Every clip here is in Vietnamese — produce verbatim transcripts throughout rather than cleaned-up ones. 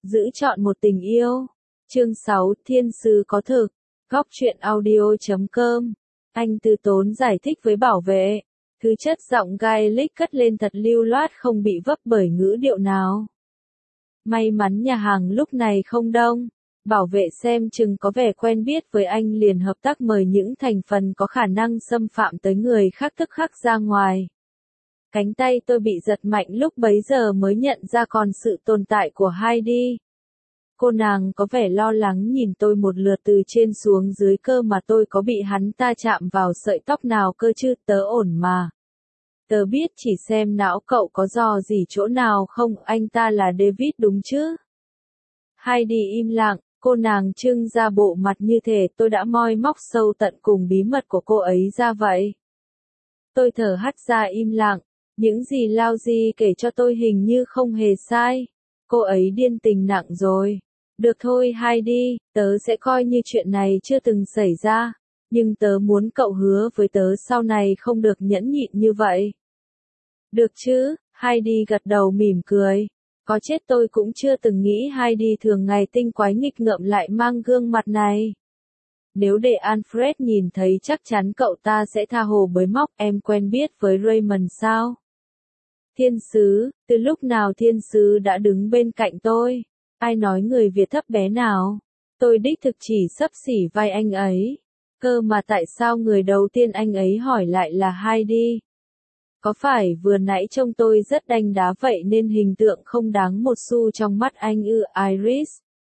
Giữ chọn một tình yêu. Chương sáu, Thiên sứ có thực. Góc truyện audio chấm com. Anh từ tốn giải thích với bảo vệ. Thứ chất giọng Gaelic cất lên thật lưu loát không bị vấp bởi ngữ điệu nào. May mắn nhà hàng lúc này không đông. Bảo vệ xem chừng có vẻ quen biết với anh liền hợp tác mời những thành phần có khả năng xâm phạm tới người khác tức khắc ra ngoài. Cánh tay tôi bị giật mạnh lúc bấy giờ mới nhận ra còn sự tồn tại của Heidi. Cô nàng có vẻ lo lắng nhìn tôi một lượt từ trên xuống dưới cơ mà tôi có bị hắn ta chạm vào sợi tóc nào cơ chứ, tớ ổn mà. Tớ biết chỉ xem não cậu có dò gì chỗ nào không, anh ta là David đúng chứ? Heidi im lặng, cô nàng trưng ra bộ mặt như thể tôi đã moi móc sâu tận cùng bí mật của cô ấy ra vậy. Tôi thở hắt ra im lặng, những gì Lauji kể cho tôi hình như không hề sai. Cô ấy điên tình nặng rồi. Được thôi Heidi, tớ sẽ coi như chuyện này chưa từng xảy ra, nhưng tớ muốn cậu hứa với tớ sau này không được nhẫn nhịn như vậy. Được chứ, Heidi gật đầu mỉm cười. Có chết tôi cũng chưa từng nghĩ Heidi thường ngày tinh quái nghịch ngợm lại mang gương mặt này. Nếu để Alfred nhìn thấy chắc chắn cậu ta sẽ tha hồ bới móc. Em quen biết với Raymond sao? Thiên sứ, từ lúc nào thiên sứ đã đứng bên cạnh tôi? Ai nói người Việt thấp bé nào? Tôi đích thực chỉ xấp xỉ vai anh ấy. Cơ mà tại sao người đầu tiên anh ấy hỏi lại là Heidi? Có phải vừa nãy trông tôi rất đanh đá vậy nên hình tượng không đáng một xu trong mắt anh ư? Iris?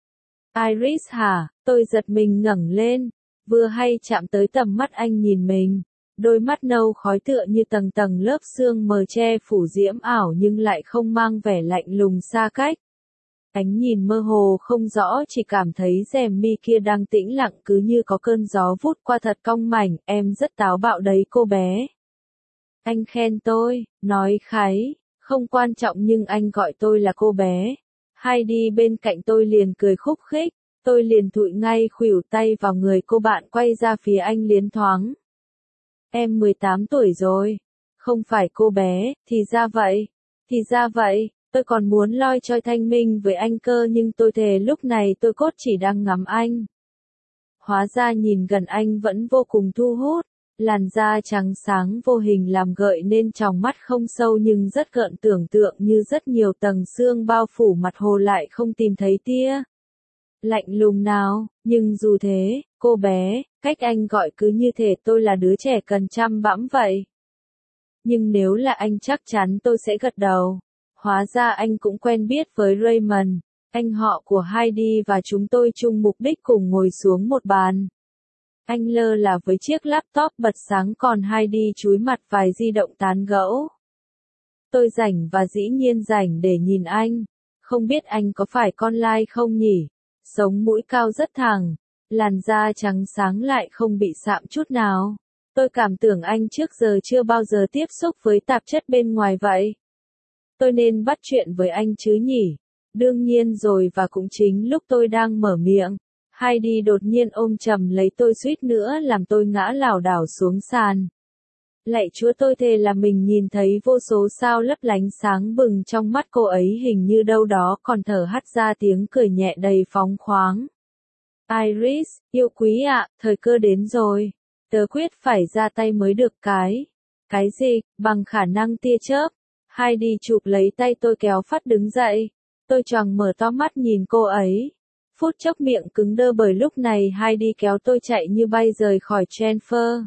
Iris hả? Tôi giật mình ngẩng lên, vừa hay chạm tới tầm mắt anh nhìn mình. Đôi mắt nâu khói tựa như tầng tầng lớp sương mờ che phủ diễm ảo nhưng lại không mang vẻ lạnh lùng xa cách. Ánh nhìn mơ hồ không rõ, chỉ cảm thấy rèm mi kia đang tĩnh lặng cứ như có cơn gió vút qua thật cong mảnh. Em rất táo bạo đấy cô bé. Anh khen tôi, nói khái, không quan trọng nhưng anh gọi tôi là cô bé. Heidi bên cạnh tôi liền cười khúc khích, tôi liền thụi ngay khuỷu tay vào người cô bạn quay ra phía anh liến thoáng. Em mười tám tuổi rồi. Không phải cô bé, thì ra vậy, thì ra vậy. Tôi còn muốn loi choi thanh minh với anh cơ nhưng tôi thề lúc này tôi cốt chỉ đang ngắm anh. Hóa ra nhìn gần anh vẫn vô cùng thu hút, làn da trắng sáng vô hình làm gợi nên tròng mắt không sâu nhưng rất gợn tưởng tượng như rất nhiều tầng xương bao phủ mặt hồ lại không tìm thấy tia lạnh lùng nào, nhưng dù thế, cô bé, cách anh gọi cứ như thể tôi là đứa trẻ cần chăm bẵm vậy. Nhưng nếu là anh chắc chắn tôi sẽ gật đầu. Hóa ra anh cũng quen biết với Raymond, anh họ của Heidi và chúng tôi chung mục đích cùng ngồi xuống một bàn. Anh lơ là với chiếc laptop bật sáng còn Heidi chúi mặt vài di động tán gẫu. Tôi rảnh và dĩ nhiên rảnh để nhìn anh. Không biết anh có phải con lai không nhỉ? Sống mũi cao rất thẳng, làn da trắng sáng lại không bị sạm chút nào. Tôi cảm tưởng anh trước giờ chưa bao giờ tiếp xúc với tạp chất bên ngoài vậy. Tôi nên bắt chuyện với anh chứ nhỉ? Đương nhiên rồi, và cũng chính lúc tôi đang mở miệng, Heidi đột nhiên ôm chầm lấy tôi suýt nữa làm tôi ngã lảo đảo xuống sàn. Lạy Chúa, tôi thề là mình nhìn thấy vô số sao lấp lánh sáng bừng trong mắt cô ấy, hình như đâu đó còn thở hắt ra tiếng cười nhẹ đầy phóng khoáng. Iris, yêu quý ạ, thời cơ đến rồi. Tớ quyết phải ra tay mới được. Cái. Cái gì? Bằng khả năng tia chớp. Heidi chụp lấy tay tôi kéo phát đứng dậy. Tôi choàng mở to mắt nhìn cô ấy. Phút chốc miệng cứng đơ bởi lúc này Heidi kéo tôi chạy như bay rời khỏi Chenfer.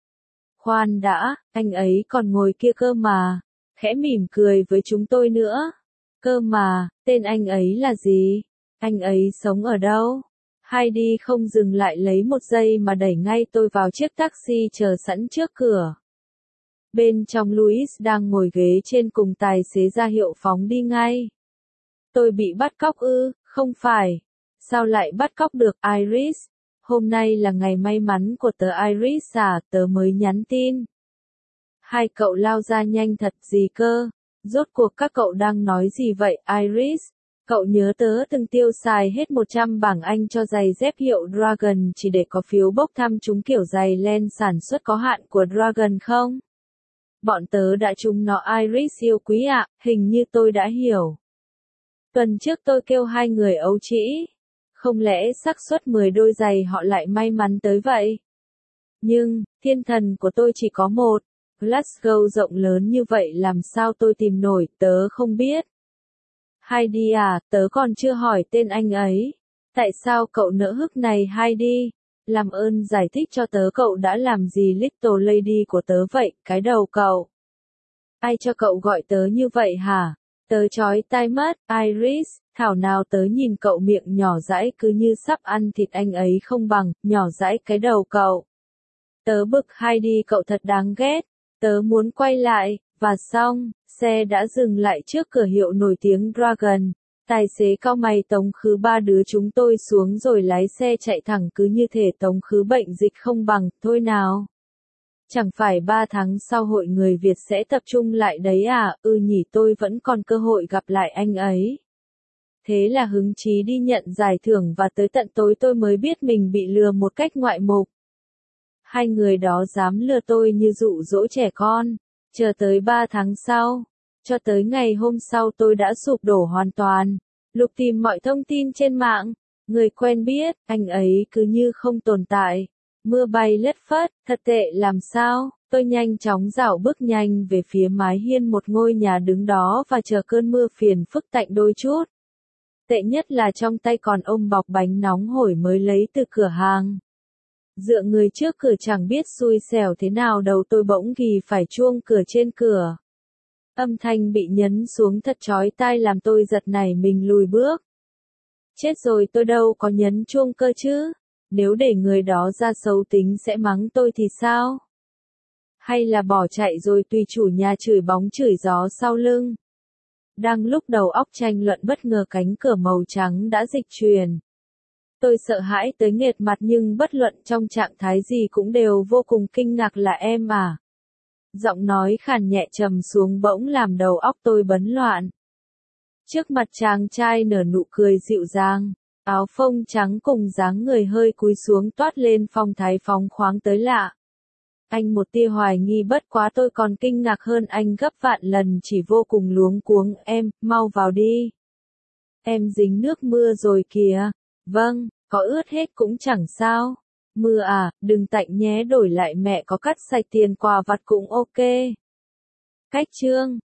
Khoan đã, anh ấy còn ngồi kia cơ mà. Khẽ mỉm cười với chúng tôi nữa. Cơ mà, tên anh ấy là gì? Anh ấy sống ở đâu? Heidi không dừng lại lấy một giây mà đẩy ngay tôi vào chiếc taxi chờ sẵn trước cửa. Bên trong Louis đang ngồi ghế trên cùng tài xế ra hiệu phóng đi ngay. Tôi bị bắt cóc ư? Không phải. Sao lại bắt cóc được Iris? Hôm nay là ngày may mắn của tớ Iris à, tớ mới nhắn tin. Hai cậu lao ra nhanh thật gì cơ? Rốt cuộc các cậu đang nói gì vậy Iris? Cậu nhớ tớ từng tiêu xài hết một trăm bảng Anh cho giày dép hiệu Dragon chỉ để có phiếu bốc thăm trúng kiểu giày len sản xuất có hạn của Dragon không? Bọn tớ đã trúng nó Iris yêu quý ạ, hình như tôi đã hiểu. Tuần trước tôi kêu hai người ấu trĩ. Không lẽ xác suất mười đôi giày họ lại may mắn tới vậy? Nhưng, thiên thần của tôi chỉ có một. Glasgow rộng lớn như vậy làm sao tôi tìm nổi, tớ không biết. Heidi à, tớ còn chưa hỏi tên anh ấy. Tại sao cậu nỡ hức này Heidi? Làm ơn giải thích cho tớ cậu đã làm gì Little Lady của tớ vậy, cái đầu cậu. Ai cho cậu gọi tớ như vậy hả? Tớ chói tai mất, Iris, thảo nào tớ nhìn cậu miệng nhỏ dãi cứ như sắp ăn thịt anh ấy không bằng, nhỏ dãi cái đầu cậu. Tớ bực Heidi cậu thật đáng ghét, tớ muốn quay lại, và xong, xe đã dừng lại trước cửa hiệu nổi tiếng Dragon. Tài xế cao mày tống khứ ba đứa chúng tôi xuống rồi lái xe chạy thẳng cứ như thể tống khứ bệnh dịch không bằng, thôi nào. Chẳng phải ba tháng sau hội người Việt sẽ tập trung lại đấy à, ừ nhỉ tôi vẫn còn cơ hội gặp lại anh ấy. Thế là hứng chí đi nhận giải thưởng và tới tận tối tôi mới biết mình bị lừa một cách ngoại mục. Hai người đó dám lừa tôi như dụ dỗ trẻ con, chờ tới ba tháng sau. Cho tới ngày hôm sau tôi đã sụp đổ hoàn toàn, lục tìm mọi thông tin trên mạng, người quen biết, anh ấy cứ như không tồn tại. Mưa bay lất phất, thật tệ làm sao, tôi nhanh chóng dạo bước nhanh về phía mái hiên một ngôi nhà đứng đó và chờ cơn mưa phiền phức tạnh đôi chút. Tệ nhất là trong tay còn ôm bọc bánh nóng hổi mới lấy từ cửa hàng. Dựa người trước cửa chẳng biết xui xẻo thế nào đầu tôi bỗng ghì phải chuông cửa trên cửa. Âm thanh bị nhấn xuống thật chói tai làm tôi giật nảy mình lùi bước. Chết rồi tôi đâu có nhấn chuông cơ chứ, nếu để người đó ra xấu tính sẽ mắng tôi thì sao? Hay là bỏ chạy rồi tùy chủ nhà chửi bóng chửi gió sau lưng? Đang lúc đầu óc tranh luận bất ngờ cánh cửa màu trắng đã dịch chuyển. Tôi sợ hãi tới nghẹt mặt nhưng bất luận trong trạng thái gì cũng đều vô cùng kinh ngạc là em à. Giọng nói khàn nhẹ trầm xuống bỗng làm đầu óc tôi bấn loạn. Trước mặt chàng trai nở nụ cười dịu dàng, áo phông trắng cùng dáng người hơi cúi xuống toát lên phong thái phóng khoáng tới lạ. Anh một tia hoài nghi bất quá tôi còn kinh ngạc hơn anh gấp vạn lần chỉ vô cùng luống cuống em, mau vào đi. Em dính nước mưa rồi kìa. Vâng, có ướt hết cũng chẳng sao. Mưa à, đừng tạnh nhé đổi lại mẹ có cắt sạch tiền quà vặt cũng ok. Cách chương